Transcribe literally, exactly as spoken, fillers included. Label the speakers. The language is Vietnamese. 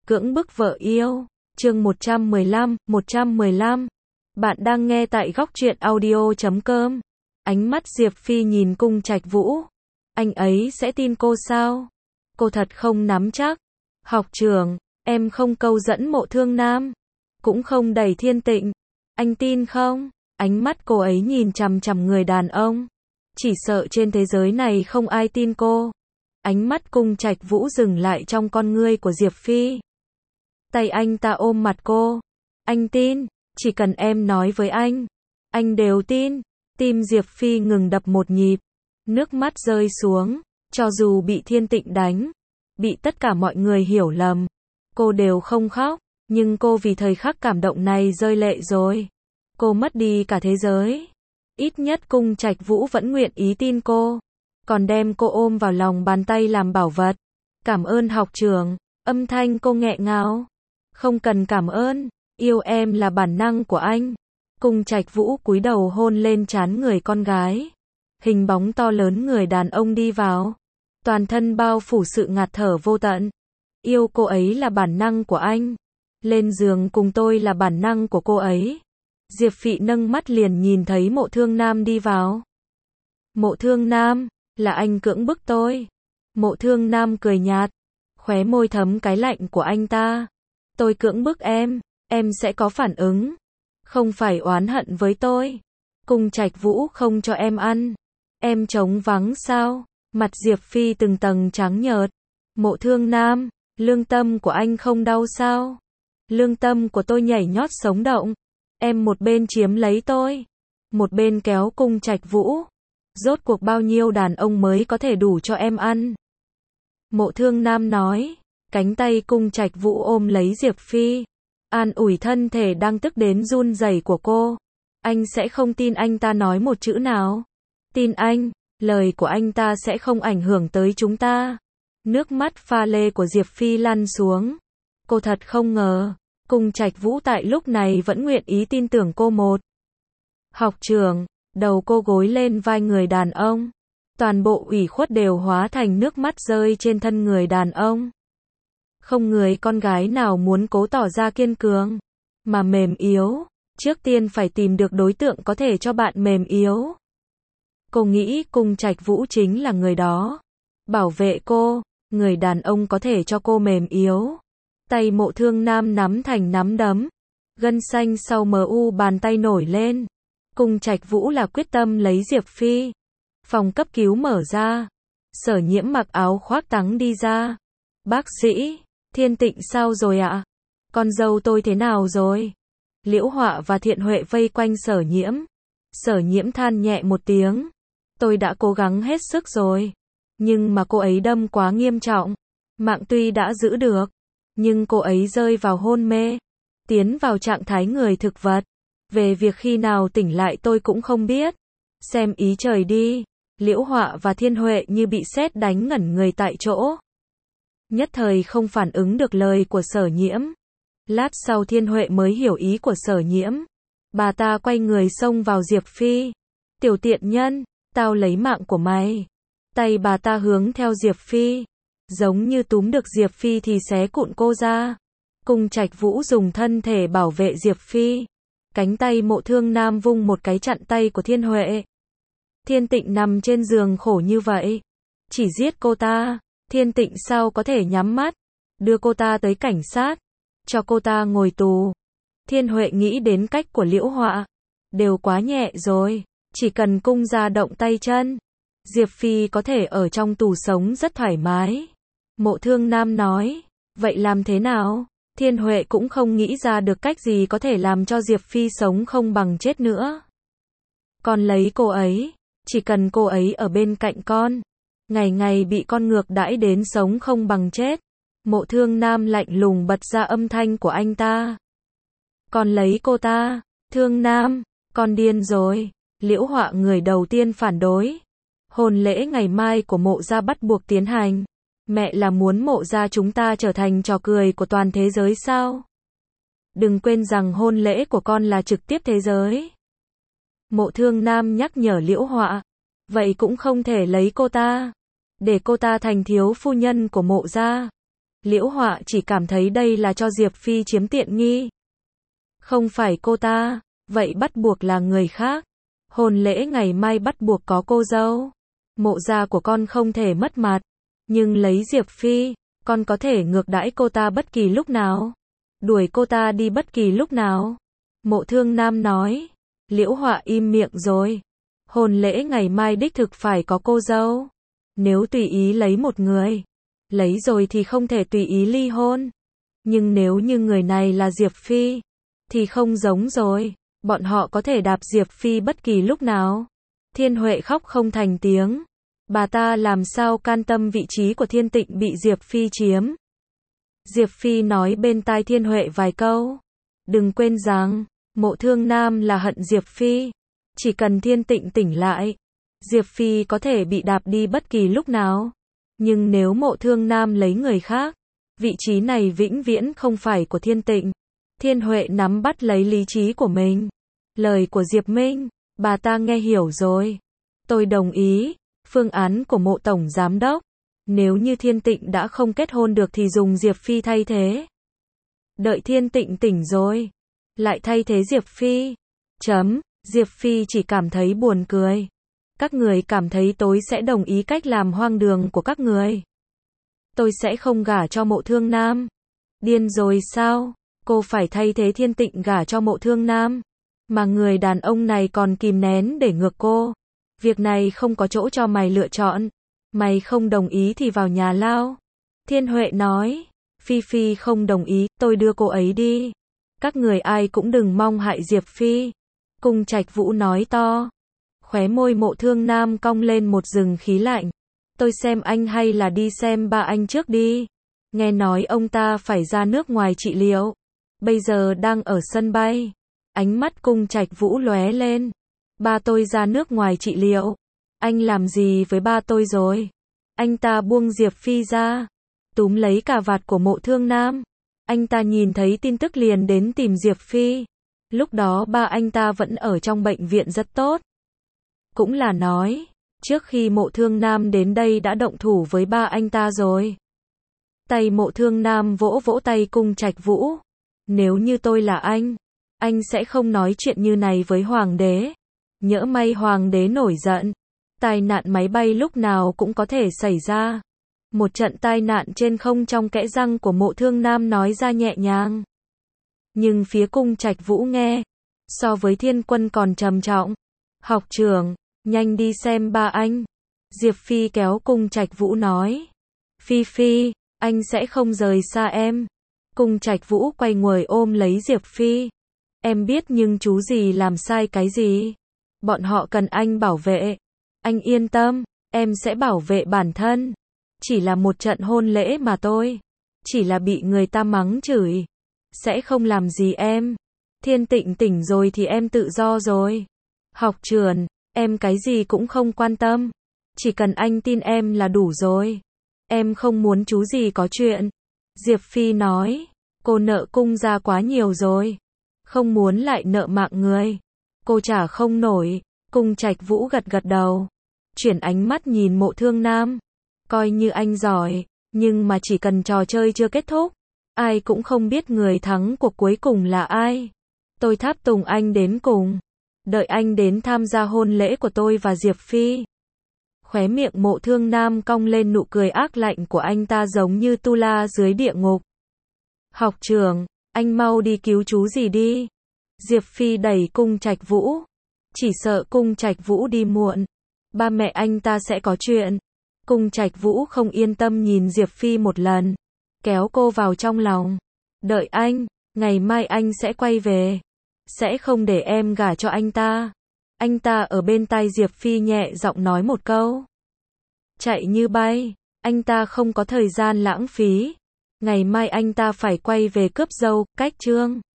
Speaker 1: Cưỡng bức vợ yêu, chương một trăm mười lăm, một trăm mười lăm. Bạn đang nghe tại góc truyện audio chấm com. Ánh mắt Diệp Phi nhìn Cung Trạch Vũ. Anh ấy sẽ tin cô sao? Cô thật không nắm chắc. Học trưởng, em không câu dẫn Mộ Thương Nam, cũng không đẩy Thiên Tịnh. Anh tin không? Ánh mắt cô ấy nhìn chằm chằm người đàn ông. Chỉ sợ trên thế giới này không ai tin cô. Ánh mắt Cung Trạch Vũ dừng lại trong con ngươi của Diệp Phi. Tay anh ta ôm mặt cô. Anh tin, chỉ cần em nói với anh, anh đều tin. Tim Diệp Phi ngừng đập một nhịp, nước mắt rơi xuống. Cho dù bị Thiên Tịnh đánh, bị tất cả mọi người hiểu lầm, cô đều không khóc, nhưng cô vì thời khắc cảm động này rơi lệ rồi. Cô mất đi cả thế giới. Ít nhất Cung Trạch Vũ vẫn nguyện ý tin cô, còn đem cô ôm vào lòng bàn tay làm bảo vật. Cảm ơn học trưởng. Âm thanh cô nghẹn ngào. Không cần cảm ơn, yêu em là bản năng của anh. Cung Trạch Vũ cúi đầu hôn lên trán người con gái. Hình bóng to lớn người đàn ông đi vào, toàn thân bao phủ sự ngạt thở vô tận. Yêu cô ấy là bản năng của anh, lên giường cùng tôi là bản năng của cô ấy. Diệp Phị nâng mắt liền nhìn thấy Mộ Thương Nam đi vào. Mộ Thương Nam, là anh cưỡng bức tôi. Mộ Thương Nam cười nhạt, khóe môi thấm cái lạnh của anh ta. Tôi cưỡng bức em, em sẽ có phản ứng. Không phải oán hận với tôi. Cung Trạch Vũ không cho em ăn. Em trống vắng sao? Mặt Diệp Phi từng tầng trắng nhợt. Mộ Thương Nam, lương tâm của anh không đau sao? Lương tâm của tôi nhảy nhót sống động. Em một bên chiếm lấy tôi, một bên kéo Cung Trạch Vũ. Rốt cuộc bao nhiêu đàn ông mới có thể đủ cho em ăn? Mộ Thương Nam nói. Cánh tay Cung Trạch Vũ ôm lấy Diệp Phi, an ủi thân thể đang tức đến run rẩy của cô. Anh sẽ không tin anh ta nói một chữ nào. Tin anh, lời của anh ta sẽ không ảnh hưởng tới chúng ta. Nước mắt pha lê của Diệp Phi lăn xuống. Cô thật không ngờ, Cung Trạch Vũ tại lúc này vẫn nguyện ý tin tưởng cô một. Học trưởng, đầu cô gối lên vai người đàn ông. Toàn bộ ủy khuất đều hóa thành nước mắt rơi trên thân người đàn ông. Không người con gái nào muốn cố tỏ ra kiên cường, mà mềm yếu. Trước tiên phải tìm được đối tượng có thể cho bạn mềm yếu. Cô nghĩ Cung Trạch Vũ chính là người đó. Bảo vệ cô, người đàn ông có thể cho cô mềm yếu. Tay Mộ Thương Nam nắm thành nắm đấm. Gân xanh sau mờ u bàn tay nổi lên. Cung Trạch Vũ là quyết tâm lấy Diệp Phi. Phòng cấp cứu mở ra. Sở Nhiễm mặc áo khoác trắng đi ra. Bác sĩ, Thiên Tịnh sao rồi ạ? Con dâu tôi thế nào rồi? Liễu Họa và Thiện Huệ vây quanh Sở Nhiễm. Sở Nhiễm than nhẹ một tiếng. Tôi đã cố gắng hết sức rồi, nhưng mà cô ấy đâm quá nghiêm trọng. Mạng tuy đã giữ được, nhưng cô ấy rơi vào hôn mê, tiến vào trạng thái người thực vật. Về việc khi nào tỉnh lại tôi cũng không biết. Xem ý trời đi. Liễu Họa và Thiên Huệ như bị sét đánh ngẩn người tại chỗ. Nhất thời không phản ứng được lời của Sở Nhiễm. Lát sau Thiên Huệ mới hiểu ý của Sở Nhiễm. Bà ta quay người xông vào Diệp Phi. Tiểu tiện nhân, tao lấy mạng của mày. Tay bà ta hướng theo Diệp Phi, giống như túm được Diệp Phi thì xé cuộn cô ra. Cung Trạch Vũ dùng thân thể bảo vệ Diệp Phi. Cánh tay Mộ Thương Nam vung một cái chặn tay của Thiên Huệ. Thiên Tịnh nằm trên giường khổ như vậy, chỉ giết cô ta. Thiên Tịnh sao có thể nhắm mắt? Đưa cô ta tới cảnh sát, cho cô ta ngồi tù. Thiên Huệ nghĩ đến cách của Liễu Họa, đều quá nhẹ rồi, chỉ cần cung ra động tay chân, Diệp Phi có thể ở trong tù sống rất thoải mái. Mộ Thương Nam nói, vậy làm thế nào? Thiên Huệ cũng không nghĩ ra được cách gì có thể làm cho Diệp Phi sống không bằng chết nữa. Con lấy cô ấy, chỉ cần cô ấy ở bên cạnh con, ngày ngày bị con ngược đãi đến sống không bằng chết. Mộ Thương Nam lạnh lùng bật ra âm thanh của anh ta. Con lấy cô ta. Thương Nam, con điên rồi. Liễu Họa người đầu tiên phản đối. Hôn lễ ngày mai của Mộ gia bắt buộc tiến hành. Mẹ là muốn Mộ gia chúng ta trở thành trò cười của toàn thế giới sao? Đừng quên rằng hôn lễ của con là trực tiếp thế giới. Mộ Thương Nam nhắc nhở Liễu Họa. Vậy cũng không thể lấy cô ta, để cô ta thành thiếu phu nhân của Mộ gia. Liễu Họa chỉ cảm thấy đây là cho Diệp Phi chiếm tiện nghi. Không phải cô ta, vậy bắt buộc là người khác. Hôn lễ ngày mai bắt buộc có cô dâu. Mộ gia của con không thể mất mặt, nhưng lấy Diệp Phi, con có thể ngược đãi cô ta bất kỳ lúc nào, đuổi cô ta đi bất kỳ lúc nào. Mộ Thương Nam nói. Liễu Họa im miệng rồi. Hôn lễ ngày mai đích thực phải có cô dâu. Nếu tùy ý lấy một người, lấy rồi thì không thể tùy ý ly hôn. Nhưng nếu như người này là Diệp Phi, thì không giống rồi. Bọn họ có thể đạp Diệp Phi bất kỳ lúc nào. Thiên Huệ khóc không thành tiếng. Bà ta làm sao can tâm vị trí của Thiên Tịnh bị Diệp Phi chiếm. Diệp Phi nói bên tai Thiên Huệ vài câu. Đừng quên rằng, Mộ Thương Nam là hận Diệp Phi. Chỉ cần Thiên Tịnh tỉnh lại, Diệp Phi có thể bị đạp đi bất kỳ lúc nào. Nhưng nếu Mộ Thương Nam lấy người khác, vị trí này vĩnh viễn không phải của Thiên Tịnh. Thiên Huệ nắm bắt lấy lý trí của mình. Lời của Diệp Minh, bà ta nghe hiểu rồi. Tôi đồng ý, phương án của Mộ Tổng Giám Đốc. Nếu như Thiên Tịnh đã không kết hôn được thì dùng Diệp Phi thay thế. Đợi Thiên Tịnh tỉnh rồi, lại thay thế Diệp Phi. Chấm, Diệp Phi chỉ cảm thấy buồn cười. Các người cảm thấy tôi sẽ đồng ý cách làm hoang đường của các người. Tôi sẽ không gả cho Mộ Thương Nam. Điên rồi sao? Cô phải thay thế Thiên Tịnh gả cho Mộ Thương Nam. Mà người đàn ông này còn kìm nén để ngược cô. Việc này không có chỗ cho mày lựa chọn. Mày không đồng ý thì vào nhà lao. Thiên Huệ nói. Phi Phi không đồng ý, tôi đưa cô ấy đi. Các người ai cũng đừng mong hại Diệp Phi. Cung Trạch Vũ nói to. Khóe môi Mộ Thương Nam cong lên một rừng khí lạnh. Tôi xem anh hay là đi xem ba anh trước đi. Nghe nói ông ta phải ra nước ngoài trị liệu. Bây giờ đang ở sân bay. Ánh mắt Cung Trạch Vũ lóe lên. Ba tôi ra nước ngoài trị liệu. Anh làm gì với ba tôi rồi? Anh ta buông Diệp Phi ra, túm lấy cà vạt của Mộ Thương Nam. Anh ta nhìn thấy tin tức liền đến tìm Diệp Phi. Lúc đó ba anh ta vẫn ở trong bệnh viện rất tốt. Cũng là nói, trước khi Mộ Thương Nam đến đây đã động thủ với ba anh ta rồi. Tay Mộ Thương Nam vỗ vỗ tay Cung Trạch Vũ. Nếu như tôi là anh, anh sẽ không nói chuyện như này với Hoàng đế. Nhỡ may Hoàng đế nổi giận, tai nạn máy bay lúc nào cũng có thể xảy ra. Một trận tai nạn trên không trong kẽ răng của Mộ Thương Nam nói ra nhẹ nhàng. Nhưng phía Cung Trạch Vũ nghe, so với Thiên Quân còn trầm trọng. Học trưởng, nhanh đi xem ba anh. Diệp Phi kéo Cung Trạch Vũ nói. Phi Phi, anh sẽ không rời xa em. Cung Trạch Vũ quay người ôm lấy Diệp Phi. Em biết nhưng chú gì làm sai cái gì. Bọn họ cần anh bảo vệ. Anh yên tâm, em sẽ bảo vệ bản thân. Chỉ là một trận hôn lễ mà thôi. Chỉ là bị người ta mắng chửi. Sẽ không làm gì em. Thiên Tịnh tỉnh rồi thì em tự do rồi. Học trưởng, em cái gì cũng không quan tâm. Chỉ cần anh tin em là đủ rồi. Em không muốn chú gì có chuyện. Diệp Phi nói. Cô nợ Cung ra quá nhiều rồi. Không muốn lại nợ mạng người. Cô trả không nổi. Cung Trạch Vũ gật gật đầu. Chuyển ánh mắt nhìn Mộ Thương Nam. Coi như anh giỏi. Nhưng mà chỉ cần trò chơi chưa kết thúc, ai cũng không biết người thắng cuộc cuối cùng là ai. Tôi tháp tùng anh đến cùng. Đợi anh đến tham gia hôn lễ của tôi và Diệp Phi. Khóe miệng Mộ Thương Nam cong lên nụ cười ác lạnh của anh ta giống như tu la dưới địa ngục. Học trưởng, anh mau đi cứu chú gì đi. Diệp Phi đẩy Cung Trạch Vũ. Chỉ sợ Cung Trạch Vũ đi muộn, ba mẹ anh ta sẽ có chuyện. Cung Trạch Vũ không yên tâm nhìn Diệp Phi một lần, kéo cô vào trong lòng. Đợi anh, ngày mai anh sẽ quay về. Sẽ không để em gả cho anh ta. Anh ta ở bên tai Diệp Phi nhẹ giọng nói một câu. Chạy như bay, anh ta không có thời gian lãng phí. Ngày mai anh ta phải quay về cướp dâu, cách chương.